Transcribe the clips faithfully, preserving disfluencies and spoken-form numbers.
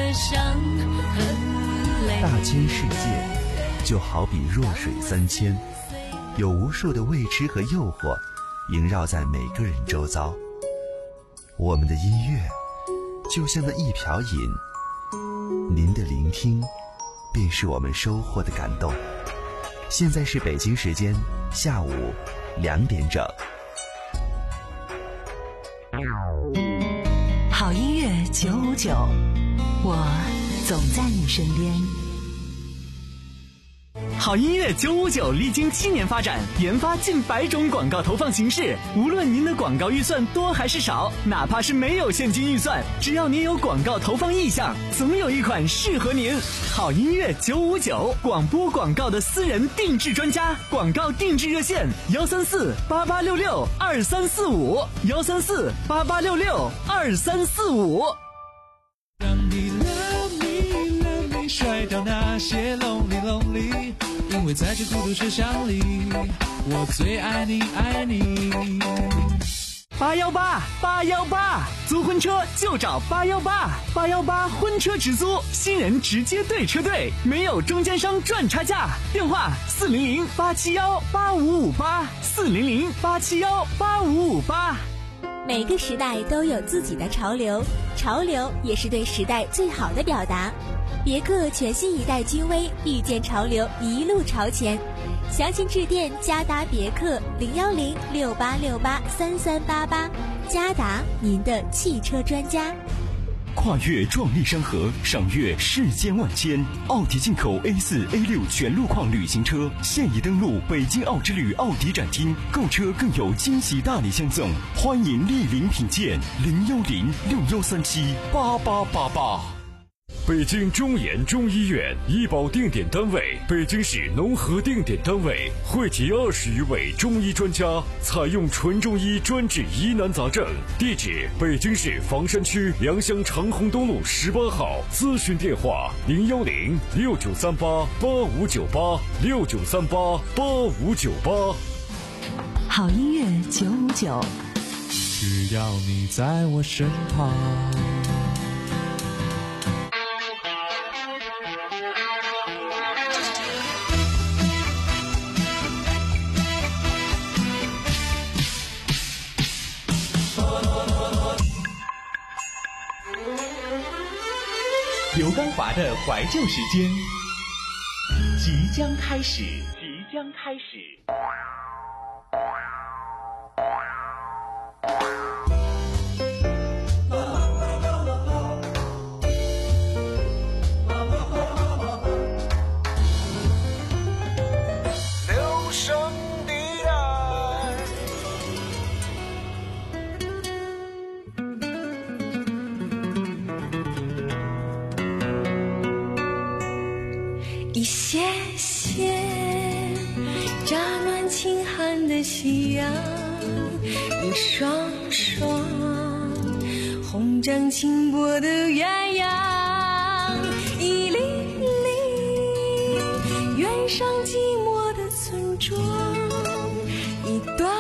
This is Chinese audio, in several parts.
的伤很累。 大千世界就好比弱水三千，有无数的未知和诱惑萦绕在每个人周遭。我们的音乐就像那一瓢饮，您的聆听便是我们收获的感动。现在是北京时间下午两点整。 好音乐九五九，我总在你身边。 好音乐九五九历经七年发展，研发近百种广告投放形式。无论您的广告预算多还是少，哪怕是没有现金预算，只要您有广告投放意向，总有一款适合您。好音乐九五九，广播广告的私人定制专家，广告定制热线幺三四八八六六二三四五幺三四八八六六二三四五。 让你 love me love me 甩掉那些 lonely lonely， 因为在这孤独车厢里，我最爱你爱你。 八幺八八幺八，租婚车就找八幺八八幺八婚车直租，新人直接对车队，没有中间商赚差价。电话四零零八七幺八五五八四零零八七幺八五五八。 每个时代都有自己的潮流，潮流也是对时代最好的表达。别克全新一代君威，遇见潮流，一路朝前。详情致电嘉达别克零幺零六八六八三三八八，嘉达您的汽车专家。 跨越壮丽山河，赏阅世间万千。奥迪进口 A 四 A 六 全路况旅行车现已登陆北京奥之旅奥迪展厅，购车更有惊喜大礼相赠，欢迎莅临品鉴。零幺零六幺三七八八八八。 北京中研中医院医保定点单位，北京市农合定点单位，汇集二十余位中医专家，采用纯中医专治疑难杂症。地址：北京市房山区良乡长虹东路十八号。咨询电话：零幺零六九三八八五九八六九三八八五九八。 好音乐九五九， 只要你在我身旁。 刘刚华的怀旧时间即将开始，即将开始。 留声的爱。 一些些乍暖轻寒的夕阳，一双双红掌轻拨的鸳鸯，一粒粒远上寂寞的村庄，一段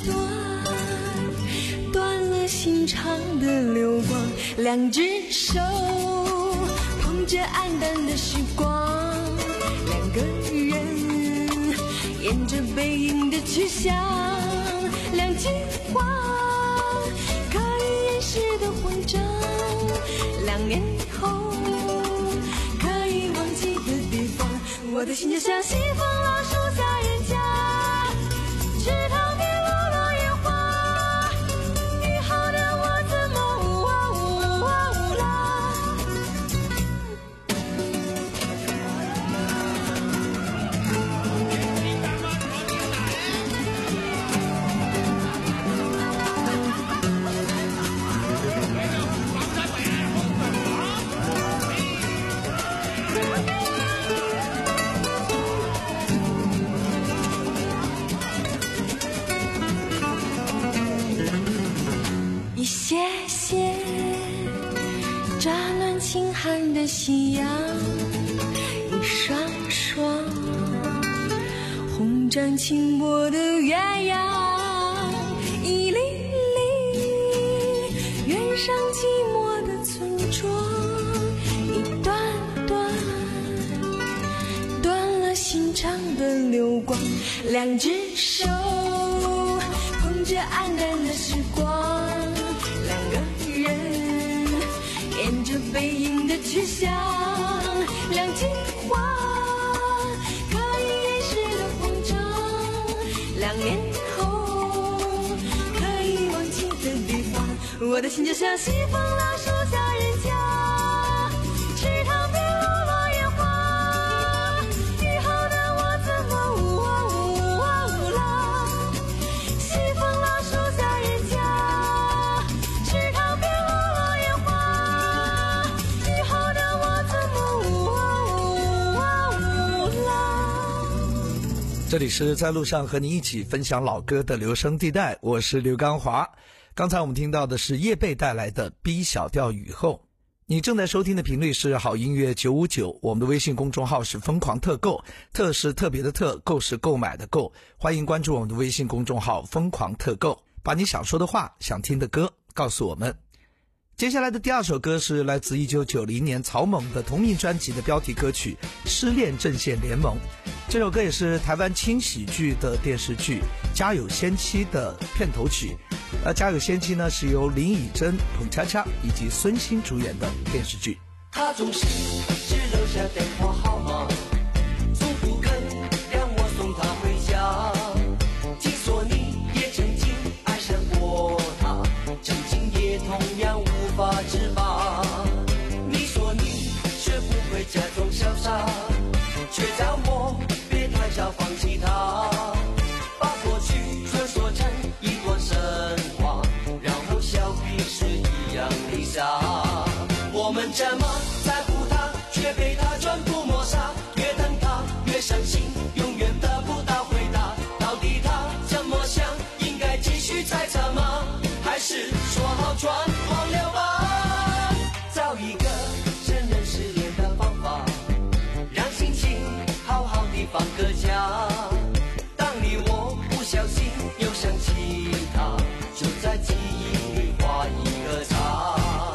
段断了心肠的流光，两只手捧着黯淡的时光，两个人沿着背影的去向，两句话可以掩饰的慌张，两年以后可以忘记的地方，我的心就像西风老树下人家，池塘边落落叶花，以后的我怎么呜啊呜啊呜啦。一些些乍暖轻寒的夕阳，一双双红掌轻拨的鸳鸯，一粒粒远上寂寞的村庄，一光，两只手捧着黯淡的时光，两个人沿着背影的去向，两句话可以掩饰的慌张，两年后可以忘记的地方。我的心就像西风老树下人家，池塘边落落叶花，以后的我怎么呜啊呜啊呜啦？西风老树下人家，池塘边落落叶花，以后的我怎么呜啊呜啊呜啦？ 这里是在路上和你一起分享老歌的留声地带，我是刘刚华。刚才我们听到的是叶蓓带来的 B 小调雨后。你正在收听的频率是好音乐九五九，我们的微信公众号是疯狂特购，特是特别的特，购是购买的购，欢迎关注我们的微信公众号疯狂特购，把你想说的话想听的歌告诉我们。接下来的第二首歌是来自一九九零年草蜢的同名专辑的标题歌曲《失恋阵线联盟》，这首歌也是台湾轻喜剧的电视剧《家有仙妻》的片头曲。而《家有仙妻》呢是由林以真、彭恰恰以及孙兴主演的电视剧。 他总是只留下电话号码，从不肯让我送他回家。听说你也曾经爱上过他，曾经也同样无法自拔。你说你学不会假装潇洒，却叫我别太早放弃他，把过去传说成一段神话，然后笑彼是一样的傻。我们这么在乎他，却被他全部抹杀，越等他越伤心，永远得不到回答。到底他怎么想？应该继续猜测吗？还是说好全忘了吧？找一个承认失恋的方法，让心情好好的放个假。当你我不小心又想起他，就在记忆里画一个叉。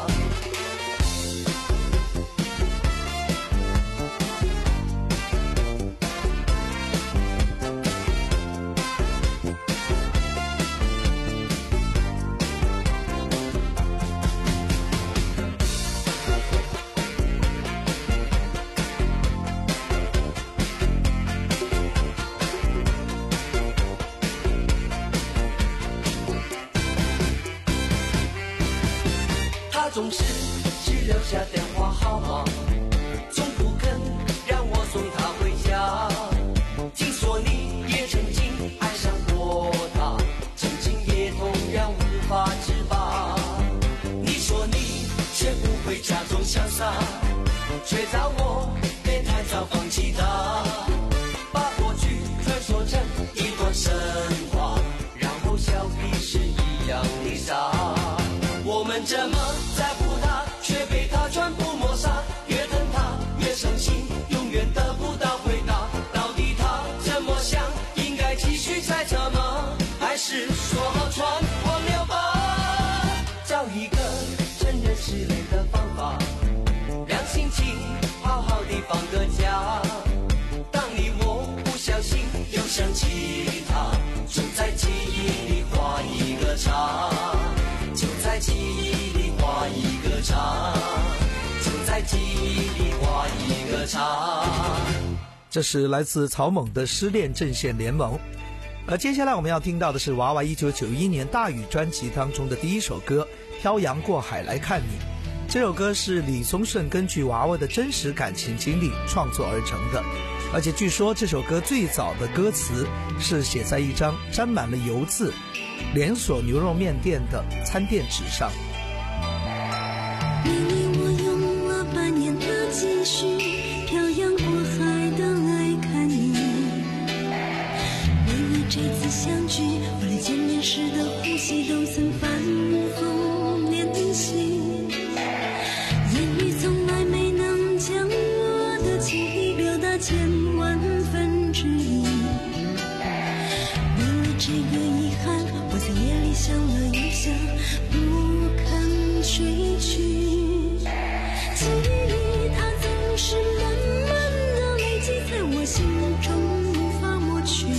他总是只留下电话号码，从不肯让我送他回家。听说你也曾经爱上过他，曾经也同样无法自拔。你说你学不会假装潇洒，却叫我别太早放弃他，把过去传说成一段神话，然后笑彼是一样的傻。我们这么在乎他，却被他全部抹杀，越等他越伤心，永远得不到回答。到底他怎么想？应该继续猜测吗？还是说好全忘了吧？找一个承认失恋的方法，让心情好好的放个假。当你我不小心又想起他，就在记忆里画一个叉，就在记忆里画一个叉，就在记忆里画一个叉。 这是来自草蜢的失恋阵线联盟。而接下来我们要听到的是娃娃一九九一年大雨专辑当中的第一首歌《漂洋过海来看你》。这首歌是李宗盛根据娃娃的真实感情经历创作而成的，而且据说这首歌最早的歌词是写在一张沾满了油渍连锁牛肉面店的餐垫纸上。 你我用了半年的积蓄，漂洋过海的来看你。为了这次相聚，我连见面时的呼吸都曾反复练习。言语从来没能将我的情意表达千万分之一。为了这个遗憾，我在夜里想了又想，不肯睡去。记忆里它总是慢慢的累积在我心中，无法抹去。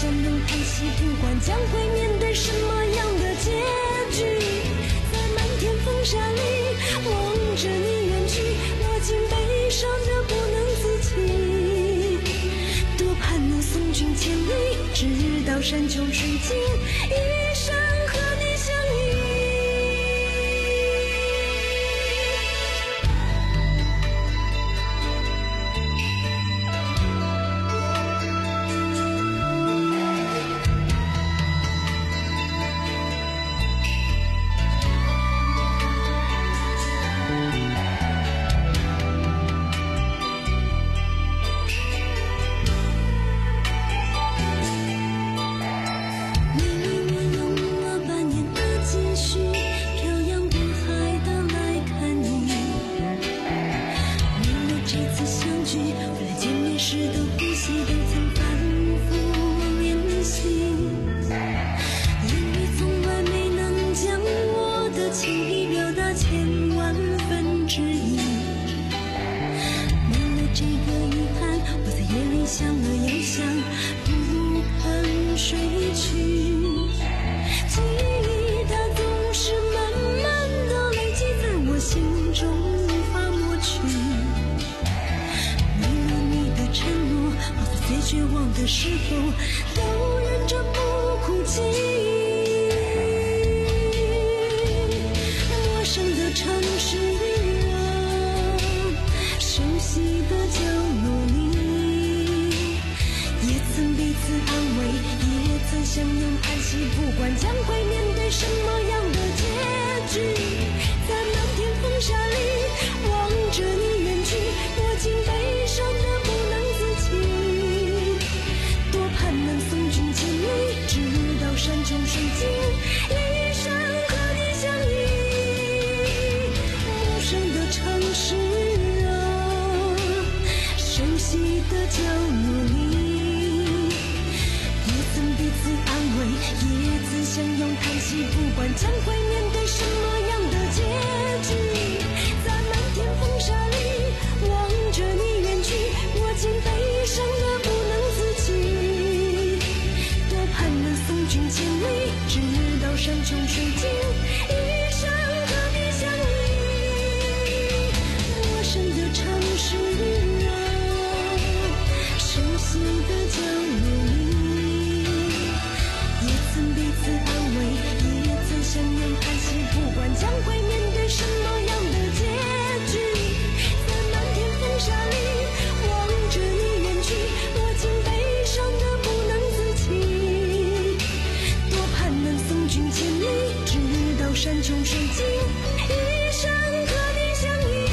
相拥叹息，不管将会面对什么样的结局。在漫天风沙里望着你远去，我竟悲伤得不能自己。多盼能送君千里，直到山穷水尽，一生和你相依。的时候都忍着不哭泣。陌生的城市啊，熟悉的角落里，也曾彼此安慰，也曾相拥叹息，不管将会面对什么样的结局。在漫天风沙里望着你远去，我竟悲伤得不能自己。多盼能送君千里，直到山穷水尽，一生和你相依。陌生的城市啊，熟悉的角落里，也曾彼此安慰，也曾相拥叹息，不管将会面对什么样的结局。在漫天风沙里望着你远去，我竟悲伤得不能自己。多盼能送君千里，直到山穷水尽，一生和你相依。陌生的城市啊，熟悉的角落里，也曾彼此安慰，也曾相拥叹息，不管将会面对什么样的结局。在漫天风沙里望着你远去，我竟悲伤得不能自己。多盼能送君千里，直到山穷水尽，一生和你相依。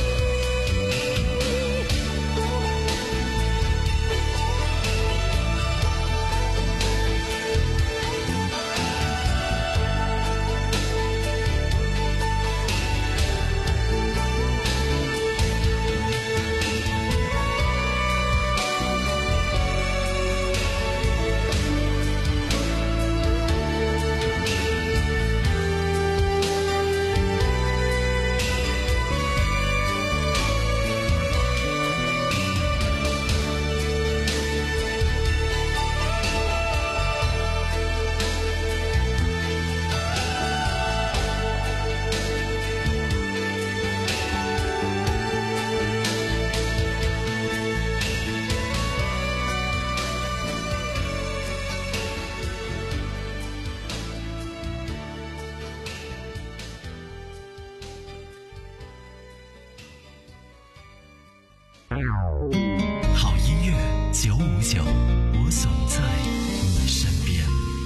好音乐九五九，我总在你身边。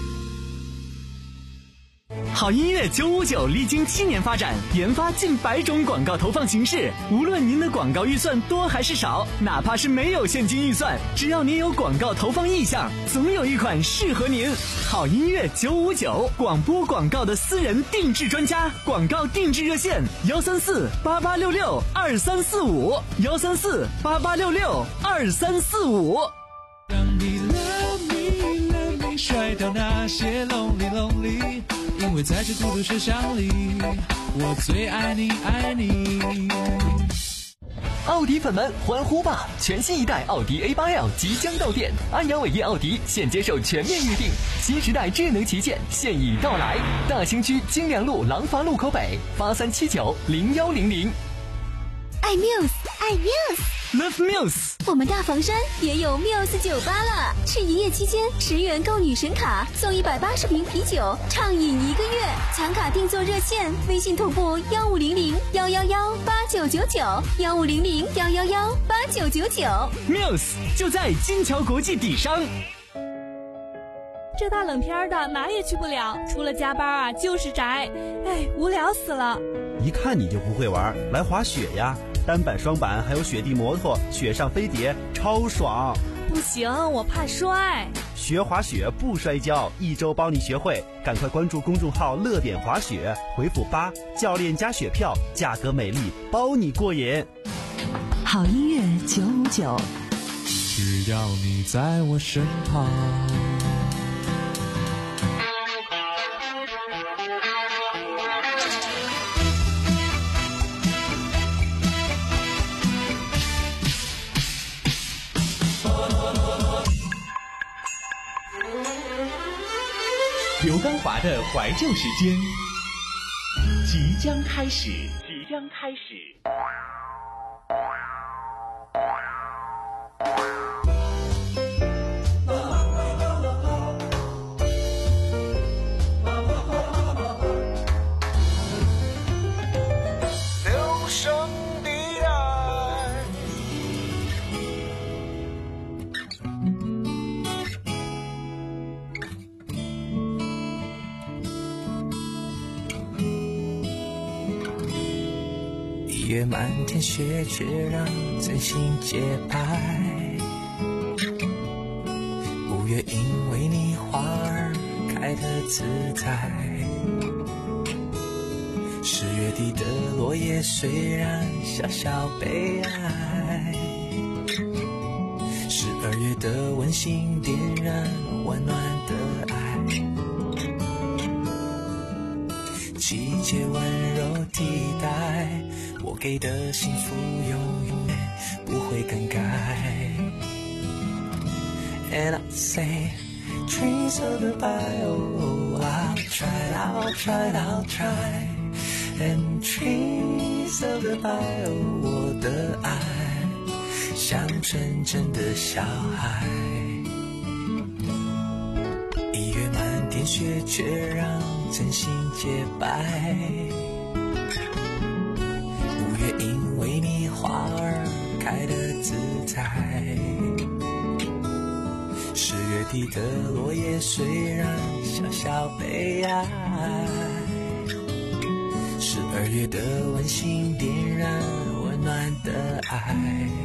好音乐九五九历经七年发展，研发近百种广告投放形式。无论您的广告预算多还是少，哪怕是没有现金预算，只要您有广告投放意向，总有一款适合您。好音乐九五九，广播广告的私人定制专家，广告定制热线：幺三四八八六六二三四五，幺三四八八六六二三四五。 让你 love me love me 甩掉那些 lonely lonely， 因为在这孤独车厢里，我最爱你爱你。 奥迪粉们欢呼吧！全新一代奥迪 A 八 L 即将到店，安阳伟业奥迪现接受全面预定，新时代智能旗舰现已到来。大兴区金良路廊坊路口北，八三七九零幺零零。 爱 Muse， 爱 Muse，Love Muse。 我们大房山也有 Muse 酒吧了，是营业期间十元购女神卡送一百八十瓶啤酒，畅饮一个月。抢卡订座热线：微信同步幺五零零幺幺幺八九九九幺五零零幺幺幺八九九九。 Muse 就在金桥国际底商。 这大冷天的哪也去不了，除了加班啊就是宅，哎，无聊死了。 一看你就不会玩，来滑雪呀！单板、双板，还有雪地摩托、雪上飞碟，超爽！ 不行，我怕摔。 学滑雪不摔跤，一周帮你学会。赶快关注公众号“乐点滑雪”，回复八，教练加雪票，价格美丽，包你过瘾。 好音乐九五九， 只要你在我身旁。 刘刚华的怀旧时间即将开始，即将开始。 留声地带。一月满天雪，却让真心洁白。五月因为你花儿开得自在。十月底的落叶虽然小小悲哀，十二月的温馨点燃温暖的爱。季节温柔替代我给的幸福，永远不会更改。And I say trees of the bio, I'll try, I'll try, I'll try. And trees of the bio, 我的爱像纯真的小孩。一月满天雪，却让真心洁白。五月因为你花儿开得自在。十月底的落叶虽然小小悲哀，十二月的温馨点燃温暖的爱。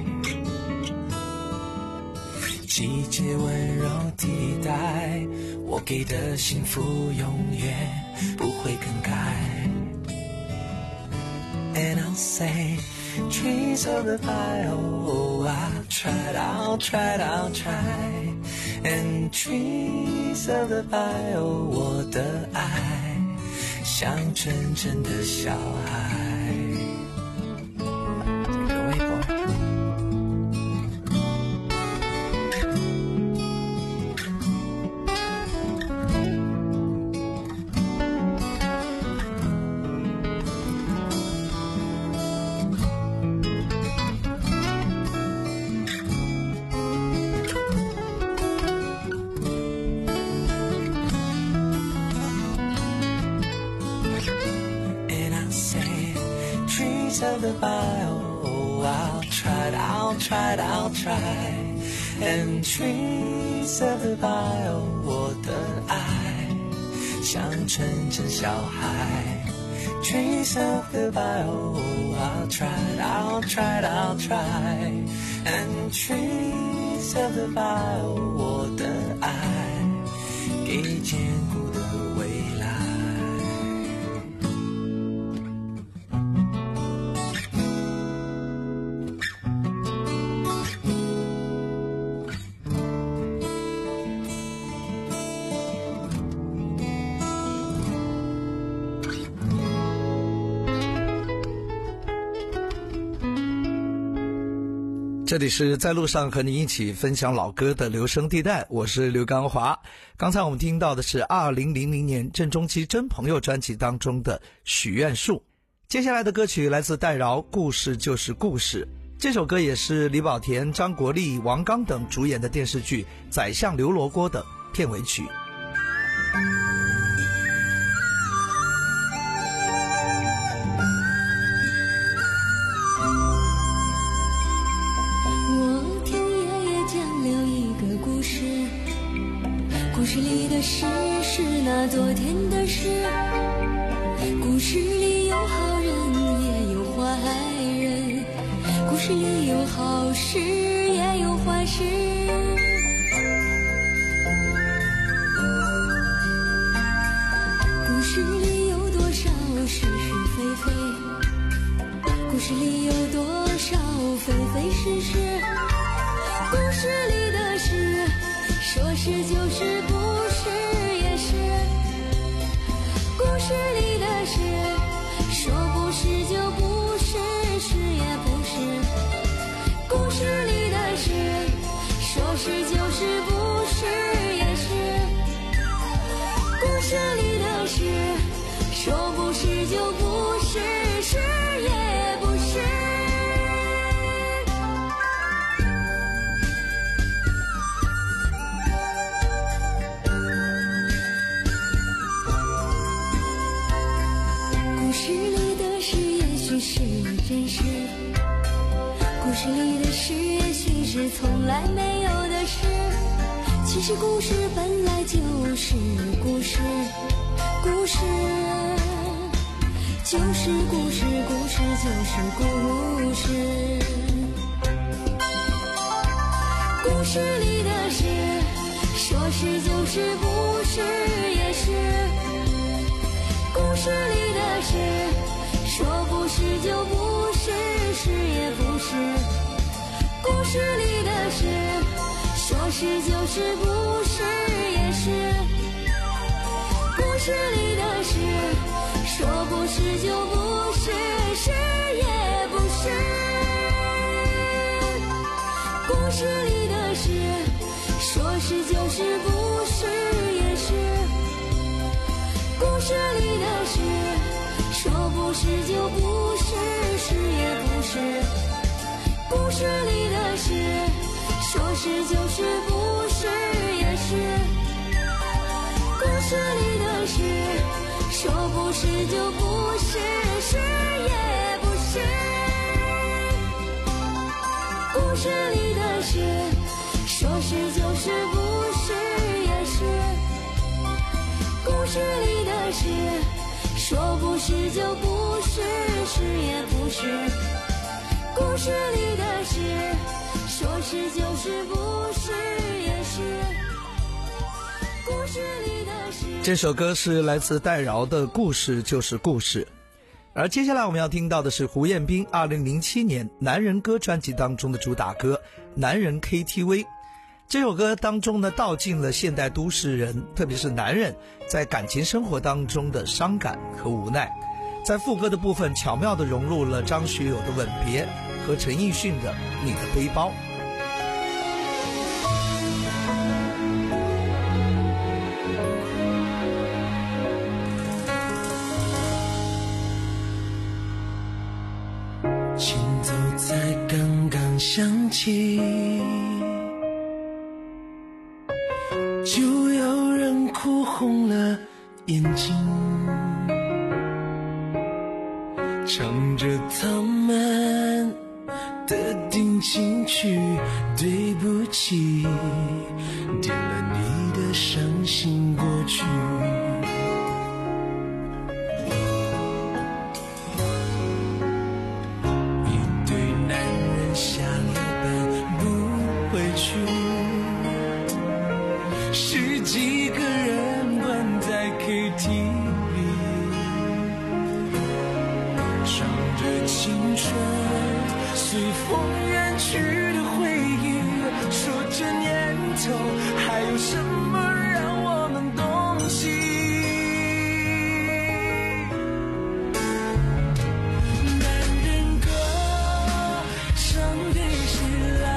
季节温柔替代我给的幸福，永远不会更改。And I'll say trees of the bio, I'll try, I'll try, I'll try. And trees of the bio, 我的爱像纯真的小孩。Of the bio, I'll try, I'll try, I'll try. And trees of the bio, 我的爱像纯真小孩。Trees of the bio, I'll try, I'll try, I'll try. And trees of the bio, 我的爱给坚固的未来。 这里是在路上和你一起分享老歌的留声地带，我是刘刚华。刚才我们听到的是二零零零年郑中基真朋友专辑当中的许愿树。接下来的歌曲来自戴娆，故事就是故事。这首歌也是李保田、张国立、王刚等主演的电视剧《宰相刘罗锅》的片尾曲。 故事里的事是那昨天的事，故事里有好人也有坏人，故事里有好事也有坏事。故事里有多少是是非非，故事里有多少非非是是，故事里的事说是就是不是也是，故事里的事说不是就不是，是也不是，故事里的事说是就是不是也是，故事里的事说不是就不是，是也不是。是真实，故事里的事也许是从来没有的事，其实故事本来就是故事，故事就是故事，故事就是故事，故事里的事说是就是不是也是，故事里的事说不是就不是，是也不是，故事里的事说是就是不是也是，故事里的事说不是就不是，是也不是，故事里的事说是就是不是也是，故事里的事说不是就不是，是也不是，故事里的事说是就是不是也是，故事里的事说不是就不是，是也不是，故事里的事说是就是不是也是，故事里的事说不是就不是，是也不是，故事里的事说是就是不是也是，故事里的事。 这首歌是来自戴娆的《故事就是故事》，而接下来我们要听到的是胡彦斌二零零七年《男人歌》专辑当中的主打歌《男人 K T V》。这首歌当中呢，道尽了现代都市人，特别是男人在感情生活当中的伤感和无奈。在副歌的部分巧妙地融入了张学友的《吻别》和陈奕迅的《你的背包》。 前奏才刚刚响起，就有人哭红了眼睛，唱着他们的定情曲，对不起，点了你的伤心过去。一对男人下了班不回去，十几个人关在 K T V， 唱着青春随风远去的回忆，说这年头还有什么让我们动心。男人歌唱给谁来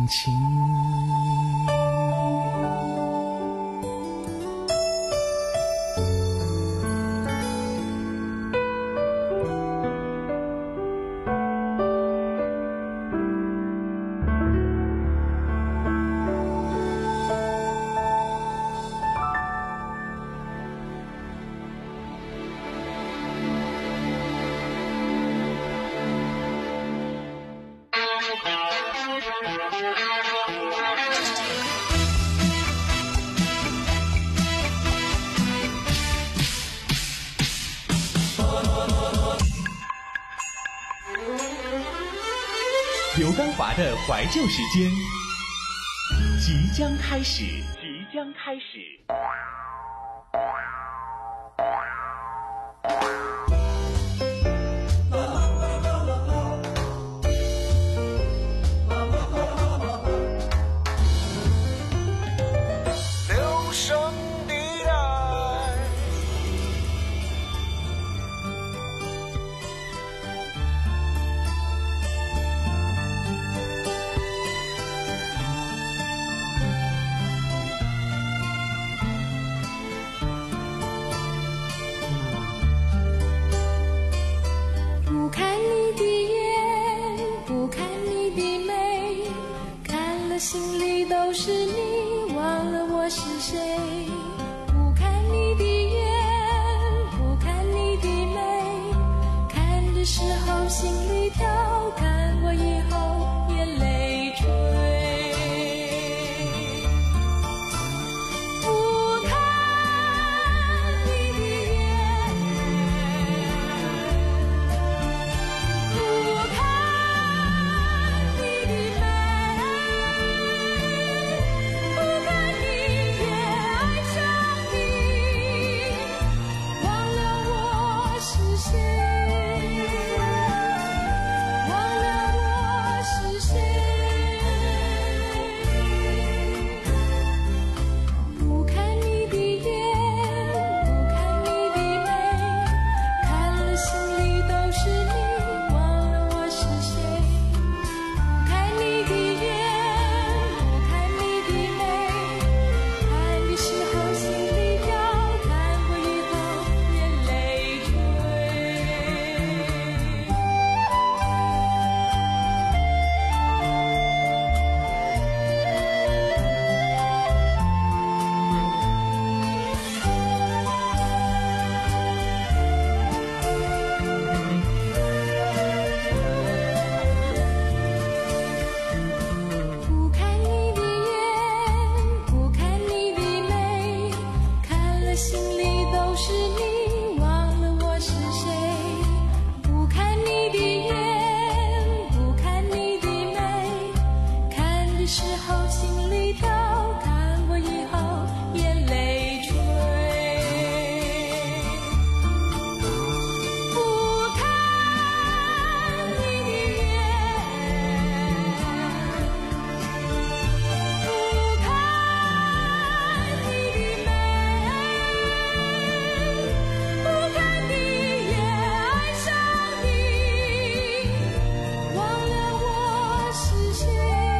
情。 刘刚华的怀旧时间即将开始，即将开始。 留声地带， 不看你的眼，不看你的眉，看了心里都是你，忘了我是谁。不看你的眼，不看你的眉，看的时候心里跳，看过以后眼泪垂。不看你的眼，不看你的眉，不看你也爱上你，忘了我是谁，忘了我是谁。不看你的眼，不看你的眉，看了心里都是你，忘了我是谁。不看你的眼，不看你的眉，看的时候心里跳，看过以后眼泪垂。不看你的眼，不看你的眉，看了心里都是你，忘了我是谁。不看你的眼，不看你的眉，看的时候心里跳，看过以后眼泪垂。不看你的眼，不看你的眉，不看你也爱上你，忘了我是谁，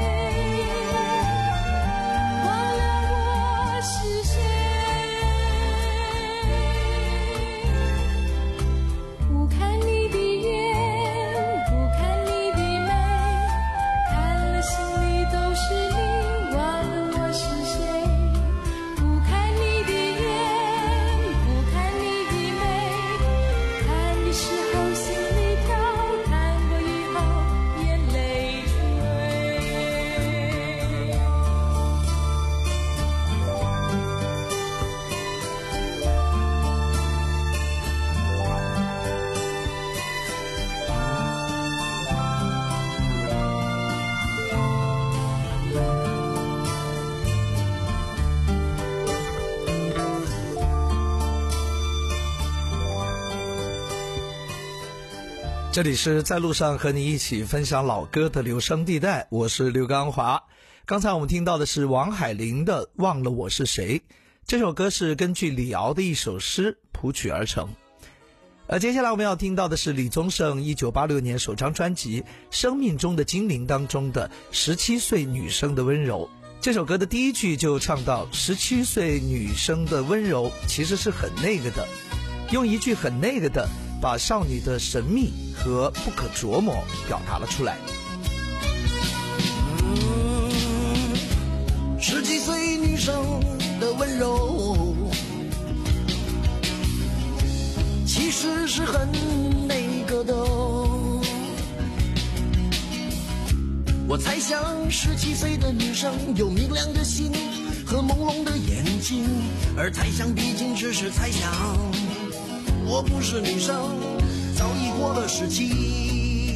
忘了我是谁。不看你的眼，不看你的眉，看了心里都是你，忘了我是谁。不看你的眼，不看你的眉，看的时候心里跳，看过以后眼泪这里是在路上和你一起分享老歌的留声地带，我是刘刚华。刚才我们听到的是王海玲的《忘了我是谁》，这首歌是根据李敖的一首诗谱曲而成。 而接下来我们要听到的是李宗盛一九八六年首张专辑《生命中的精灵》当中的十七岁女生的温柔。这首歌的第一句就唱到，十七岁女生的温柔其实是很那个的，用一句很那个的把少女的神秘和不可琢磨表达了出来。 十几岁女生的温柔其实是很那个的，我猜想十七岁的女生有明亮的心和朦胧的眼睛，而猜想毕竟只是猜想，我不是女生，早已过了十七。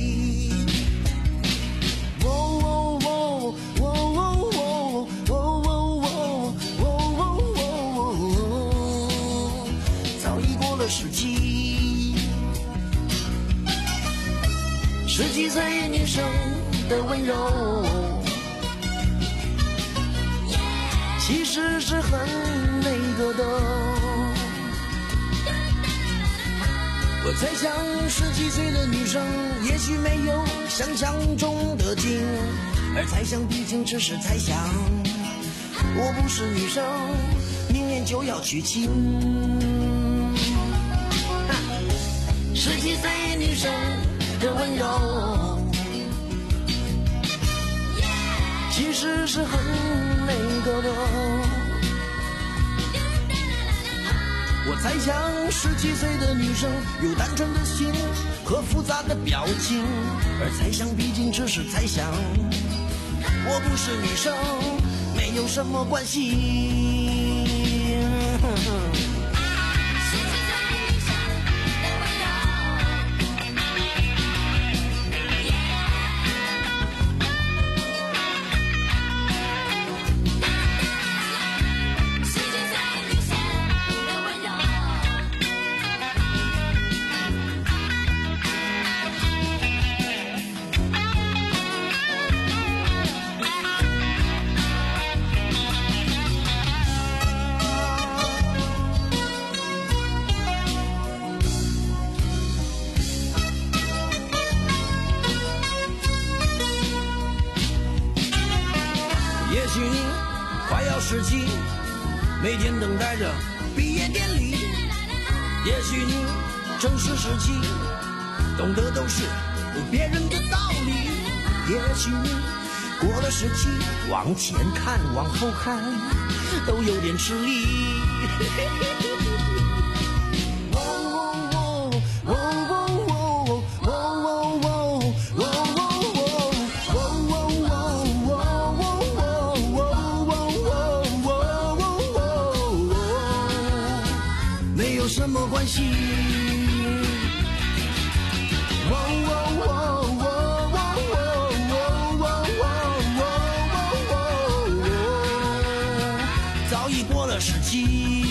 十七，十几岁女生的温柔，其实是很那个的。我猜想十几岁的女生也许没有想象中的精，而猜想毕竟只是猜想，我不是女生，明年就要娶亲。十几岁女生的温柔其实是很那个的，我猜想十几岁的女生有单纯的心和复杂的表情，而猜想毕竟只是猜想，我不是女生，没有什么关系。十七，每天等待着毕业典礼。也许你正是十七，懂得都是别人的道理。也许你过了十七，往前看往后看都有点吃力。什么关系？早已过了十七。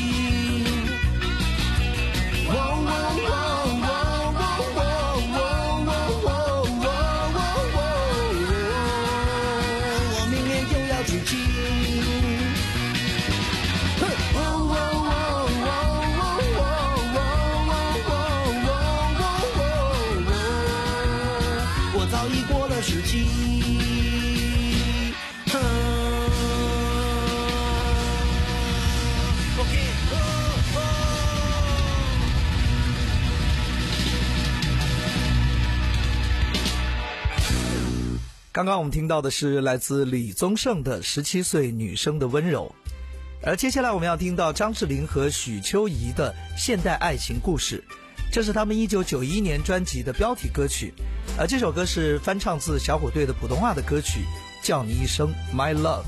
我明年就要娶亲。早已过了十七。 刚刚我们听到的是来自李宗盛的十七岁女生的温柔，而接下来我们要听到张智霖和许秋怡的现代爱情故事，这是他们一九九一年专辑的标题歌曲，而这首歌是翻唱自小虎队的普通话的歌曲《叫你一声 My Love》。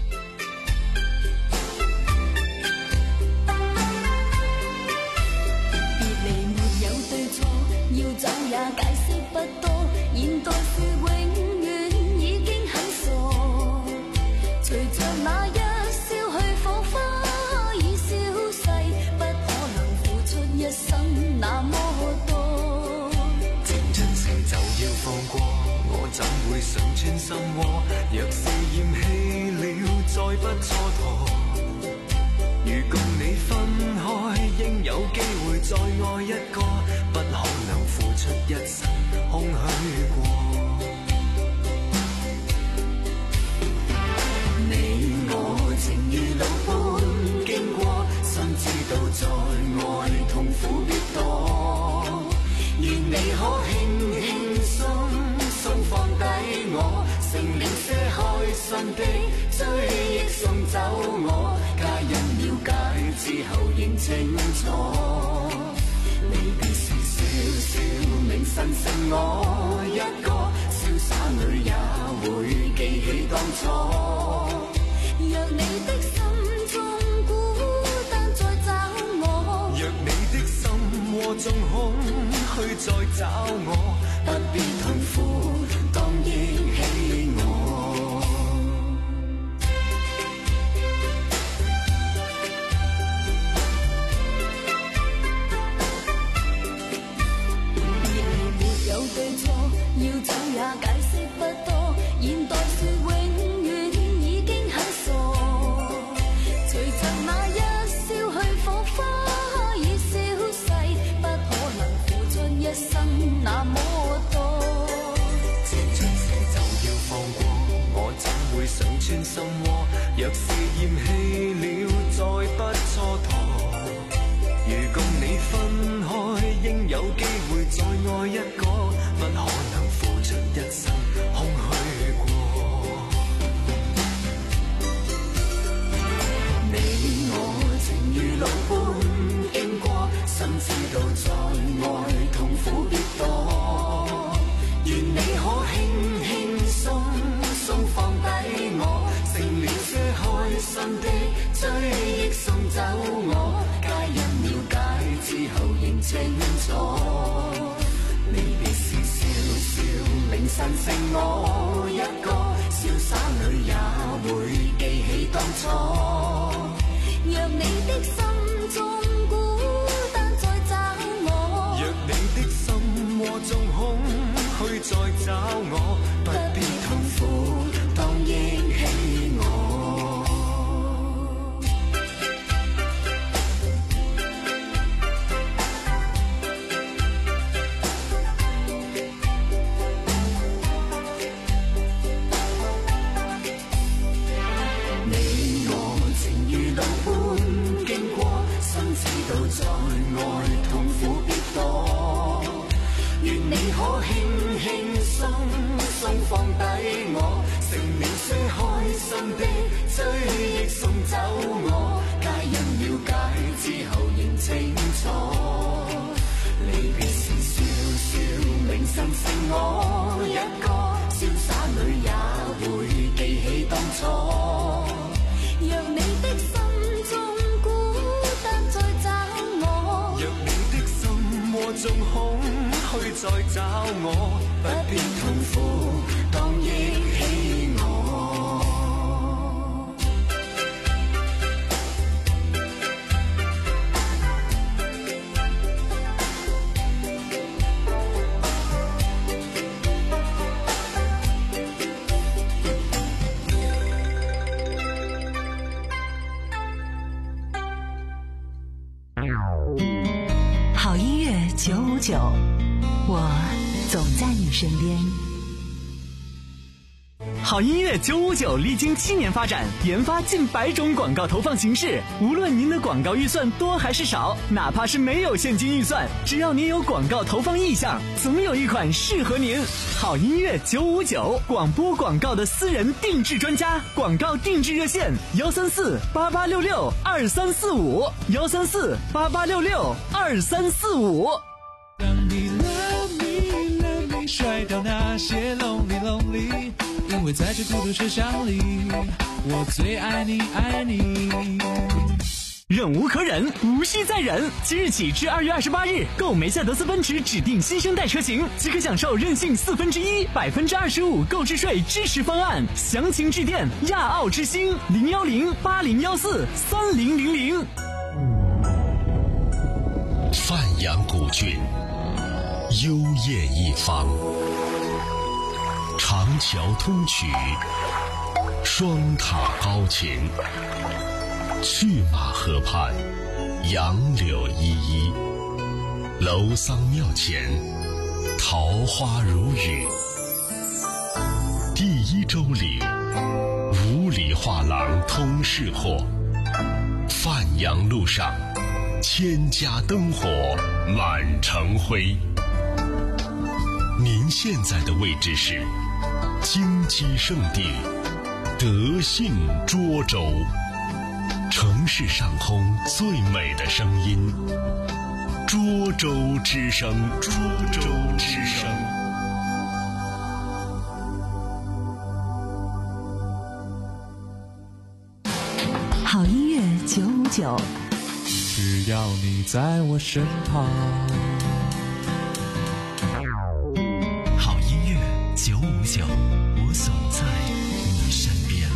別離沒有對錯，要走也解釋不多，現代是永遠已經很傻，隨着那一消去火花已消逝，不可能付出一生那麼多。 漸真誠就要放過，我怎會想穿心窩？若是厭棄了，再不蹉跎。如共你分開，應有機會再愛一個，不清楚。離別時笑笑銘神剩我一個，瀟灑裏也會記起當初。若你的心中孤單再找我，若你的心窩中空虛再找我，不必痛苦，當憶起我。沒有對錯，要走也解釋不多，現代說永遠已經很傻。隨着那一消去火花已消逝，不可能付出一生那麼多。這場事就要放過，我怎會想穿心窩？若是厭棄了，再不蹉跎。如共你分開，應有機會再愛一個，不可能付出一生空虛過。你我情如路般經過，心知道在愛痛苦必多。願你可輕輕鬆鬆放低我，剩了些開心的追憶送走我。皆因了解之後認清楚，離別時笑笑銘神剩我一個，瀟灑裏也會記起當初。若你的心中孤單再找我，若你的心窩中空虛再找我，不必痛苦，當憶起我。在愛痛苦必多，願你可輕輕鬆鬆放低我，剩了些開心的追憶送走我。皆因了解之後認清楚，離別時笑笑銘神剩我一個，瀟灑裏也會記起當初。若你的心中窩中空虛再找我，不必痛苦，當憶起我。 好音乐九五九，我总在你身边。 好音乐九五九历经七年发展，研发近百种广告投放形式。无论您的广告预算多还是少，哪怕是没有现金预算，只要您有广告投放意向，总有一款适合您。好音乐九五九，广播广告的私人定制专家，广告定制热线：幺三四八八六六二三四五，幺三四八八六六二三四五。 当你 love me love me 甩掉那些 lonely lonely， 因为在这孤独车厢里，我最爱你爱你。 忍无可忍，无需再忍。即日起至二月二十八日，购梅赛德斯奔驰指定新生代车型，即可享受任性四分之一、百分之二十五购置税支持方案。详情致电亚奥之星零幺零八零幺四三零零零。 范阳古郡，幽咽一方，长桥通衢，双塔高擎。去马河畔，杨柳依依，楼桑庙前，桃花如雨。第一州里，五里画廊通市货。范阳路上，千家灯火满城辉。您现在的位置是金鸡圣地德信涿州。 城市上空最美的声音，涿州之声，涿州之声。 好音乐九五九， 只要你在我身旁。 好音乐九五九，我总在你身边。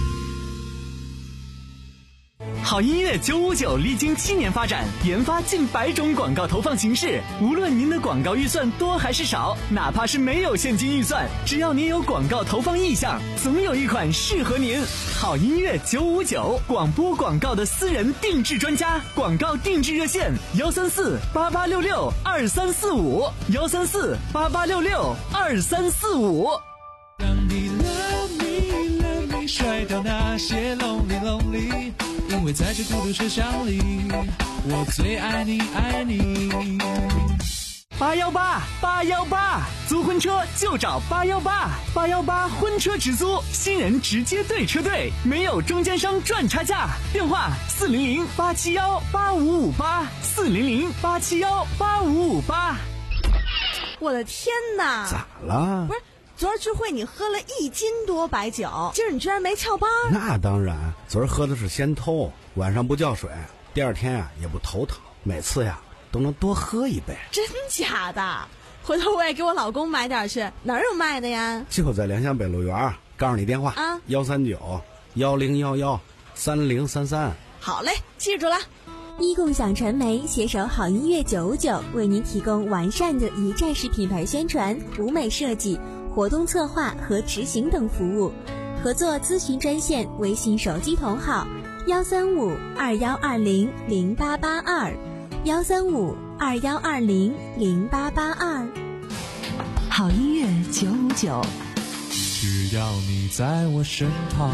好音乐九五九历经七年发展，研发近百种广告投放形式。无论您的广告预算多还是少，哪怕是没有现金预算，只要您有广告投放意向，总有一款适合您。好音乐九五九，广播广告的私人定制专家，广告定制热线：幺三四八八六六二三四五，幺三四八八六六二三四五。 让你 love me love me 甩掉那些 lonely lonely， 因为在这孤独车厢里，我最爱你爱你。 八幺八八幺八，租婚车就找八幺八八幺八婚车直租，新人直接对车队，没有中间商赚差价。电话四零零八七幺八五五八，四零零八七幺八五五八。 我的天哪！ 咋了？ 不是，昨儿聚会你喝了一斤多白酒，今儿你居然没翘班？ 那当然，昨儿喝的是仙偷，晚上不叫水，第二天呀、啊、也不头疼，每次呀都能多喝一杯。 真假的？回头我也给我老公买点去，哪儿有卖的呀？ 就在良乡北路园，告诉你电话啊，幺三九幺零幺幺三零三三。 好嘞，记住了。 一共享传媒携手好音乐九五九，为您提供完善的一站式品牌宣传、舞美设计、活动策划和执行等服务。合作咨询专线：微信手机同号幺三五二幺二零零八八二，幺三五二幺二零零八八二。 好音乐九五九， 只要你在我身旁。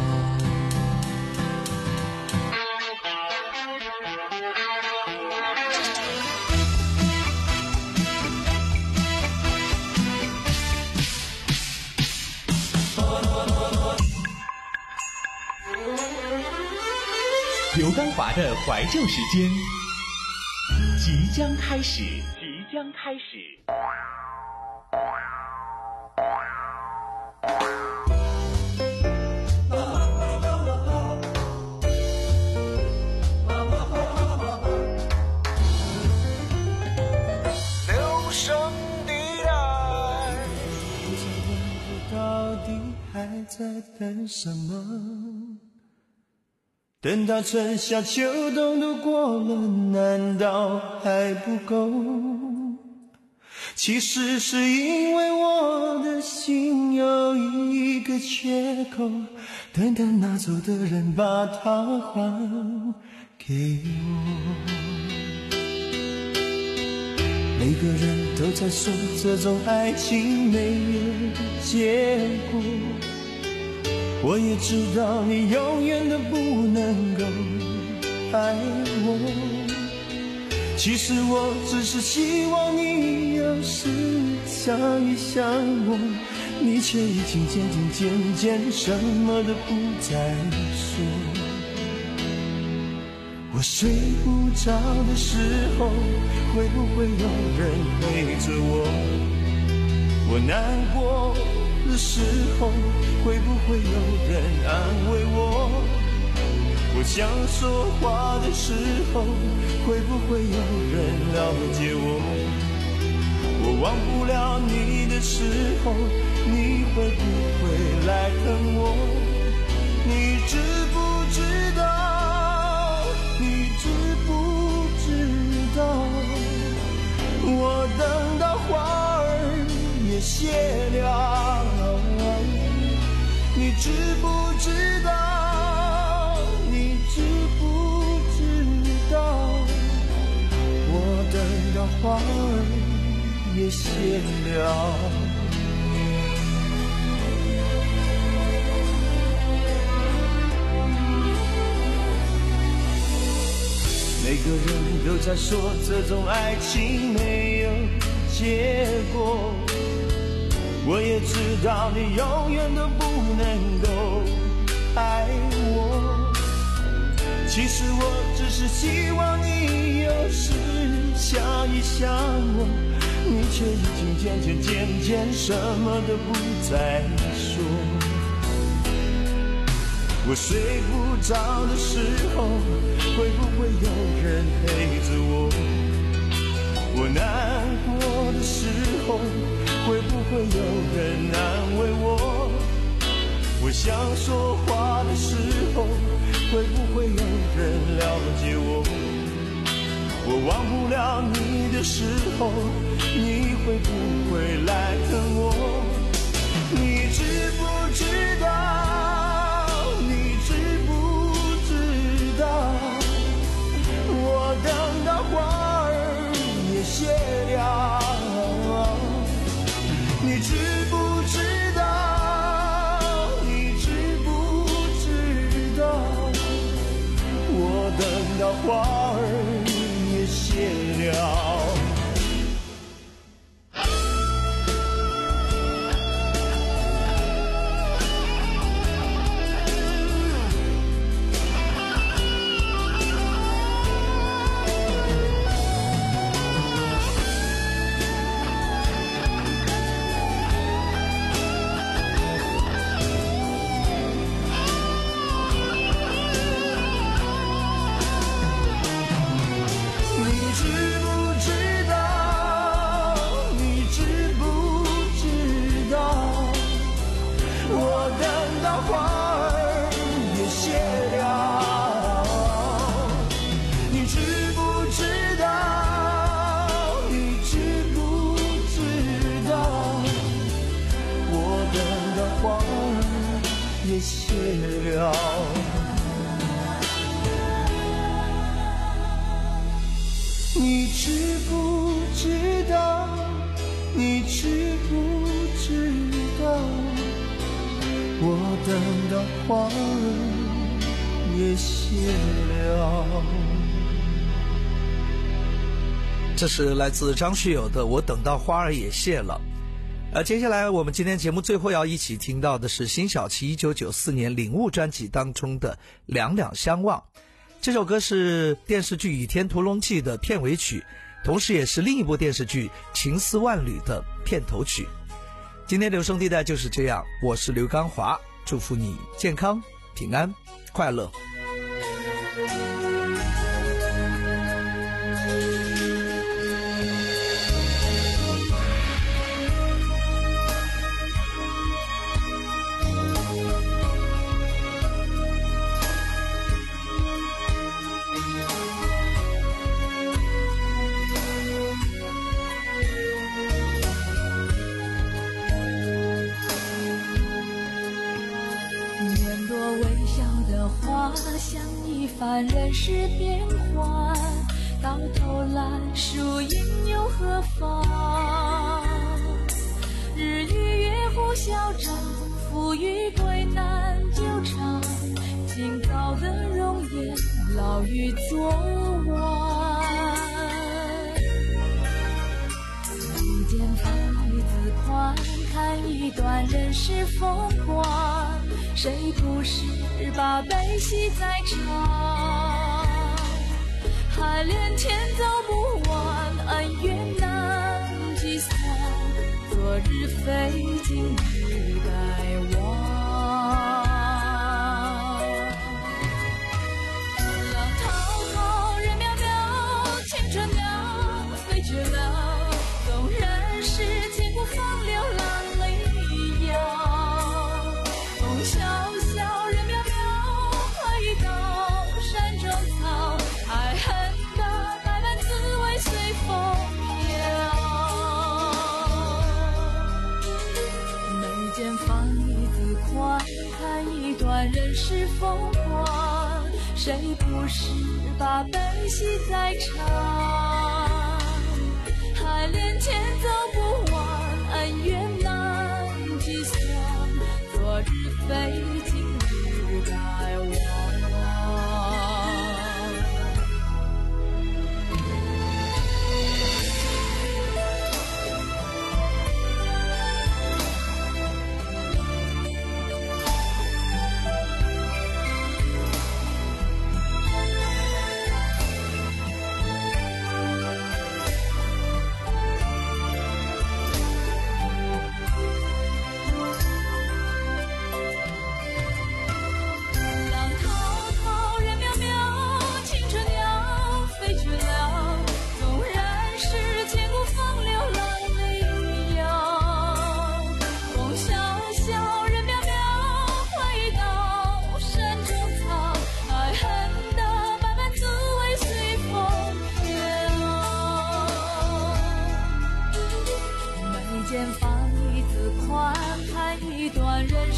刘刚华的怀旧时间即将开始，即将开始。 留声地带， 到底还在等什么？等到春夏秋冬都过了，难道还不够？其实是因为我的心有一个缺口，等待拿走的人把它还给我。每个人都在说这种爱情没有结果，我也知道你永远都不能够爱我，其实我只是希望你有时想一想我，你却已经渐渐渐渐什么都不再说。我睡不着的时候，会不会有人陪着我？我难过的时候，会不会有人安慰我？我想说话的时候，会不会有人了解我？我忘不了你的时候，你会不会来疼我？你知不知道？你知不知道？我等到花儿也谢了，你知不知道？你知不知道？我等到花儿也谢了。每个人都在说这种爱情没有结果，我也知道你永远都不能够爱我， 其实我只是希望你有时想一想我，你却已经渐渐渐渐什么都不再说。我睡不着的时候，会不会有人陪着我？我难过的时候，会不会有人安慰我？我想说话的时候，会不会有人了解我？我忘不了你的时候，你会不会来疼我？你知不知道？你知不知道？我等到花儿也谢了。你知不知道？你知不知道？我等到花儿也谢了。你知不知道？你知不知道？我等到花儿也谢了。 这是来自张学友的《我等到花儿也谢了》。呃，接下来我们今天节目最后要一起听到的是辛晓琪一九九四年《领悟》专辑当中的《两两相望》。这首歌是电视剧《倚天屠龙记》的片尾曲，同时也是另一部电视剧《情丝万缕》的片头曲。今天留声地带就是这样，我是刘刚华，祝福你健康、平安、快乐。 像一番人世变幻，到头来输赢又何妨？日与月互消长，富与贵难久长。今朝的容颜，老于昨晚。一剑翻一字宽，看一段人世风光。谁不是把悲喜在尝？海连天走不完，恩怨难计算。昨日非，今日该忘。浪滔滔，人渺渺，青春鸟飞去了。纵然是千古风流浪里摇。潇潇人渺渺，何以到山中草？爱恨的百般滋味随风飘。眉间放一字宽，看一段人世风光。谁不是把悲喜在尝？海连天走不完，恩怨难计算。昨日非，今日该忘。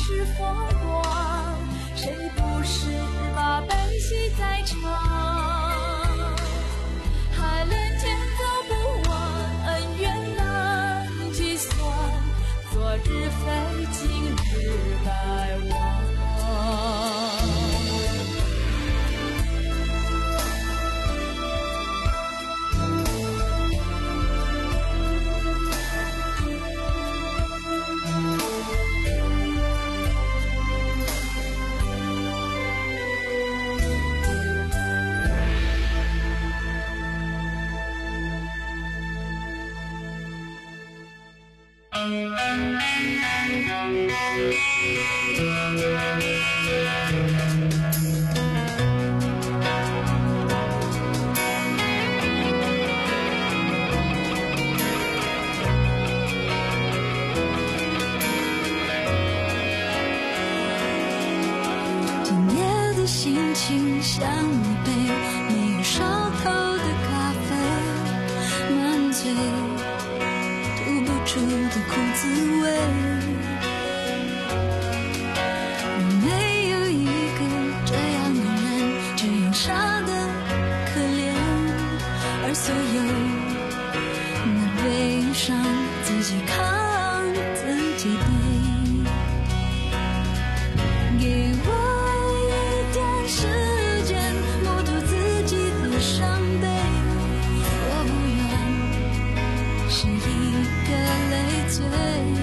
是风光，谁不是把悲喜在尝？海连天走不完，恩怨难计算，昨日非，今日该忘。 今夜的心情像一杯没有烧透的咖啡，满嘴吐不出的苦滋味。没有一个这样的人，这样傻的可怜，而所有那悲伤自己扛，自己背。给我一点时间，摸透自己的伤悲，我不愿是一个累赘。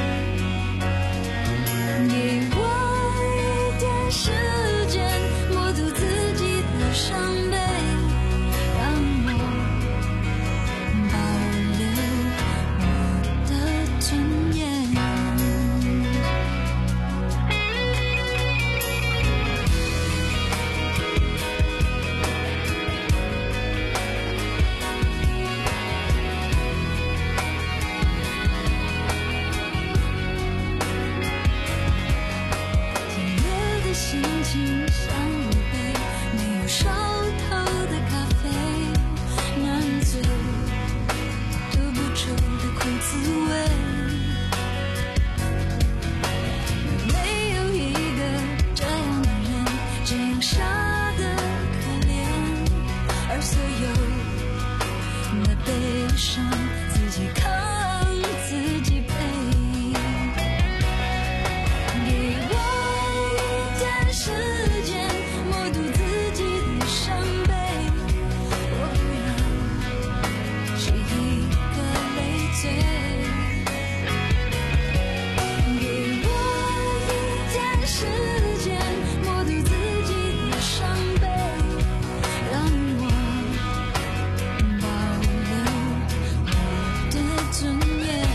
给我一点时间，摸透自己的伤悲，让我保留我的尊严。心情像一杯没有烧透的咖啡，难醉吐不出的苦滋味。没有一个这样的人，这样傻的可怜，而所有的悲伤自己扛，自己背。给我时间摸透自己的伤悲，我不愿是一个累赘。给我一点时间摸透自己的伤悲，让我保留我的尊严。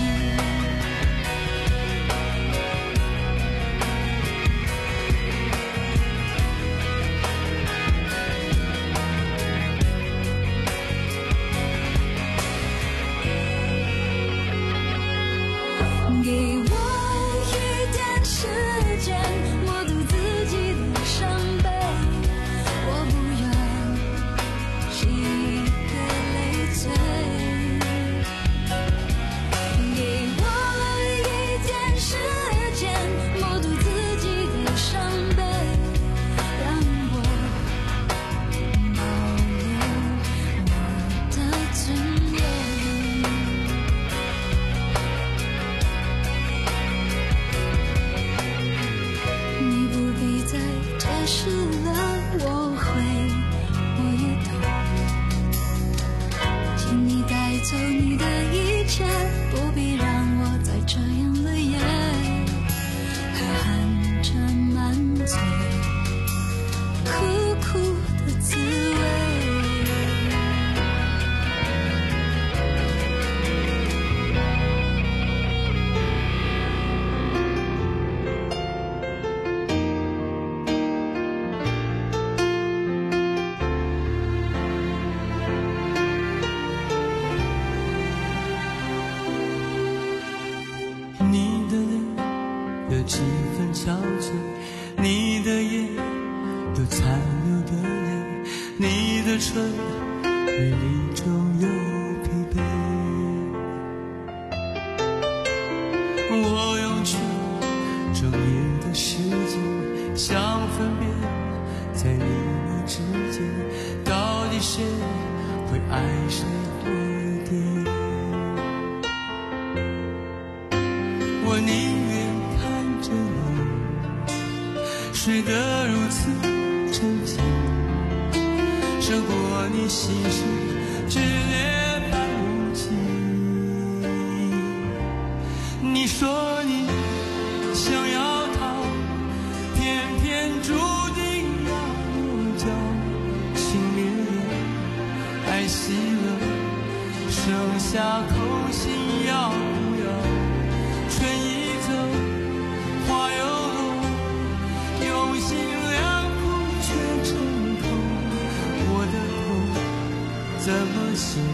给我一点时间，摸透自己的伤悲，我不愿是一个累赘。给我一点时间，摸透自己的伤悲，让我保留我的尊严。你不必再解释了，我会，我也懂。请你带走你的一切，不必让我再这样了耶，还含着满嘴苦苦的滋味。 你的脸有几分憔悴，你的眼有残留的泪，你的唇日历中有疲惫。我用去整理谁多一点。我宁愿看着你睡得如此沉静，胜过你心事炽烈般无情。你说你想要逃，偏偏注定要我脚，情灭了，爱熄了，剩下口心要不要？春已走，花又落，用心良苦却成痛，我的痛怎么写？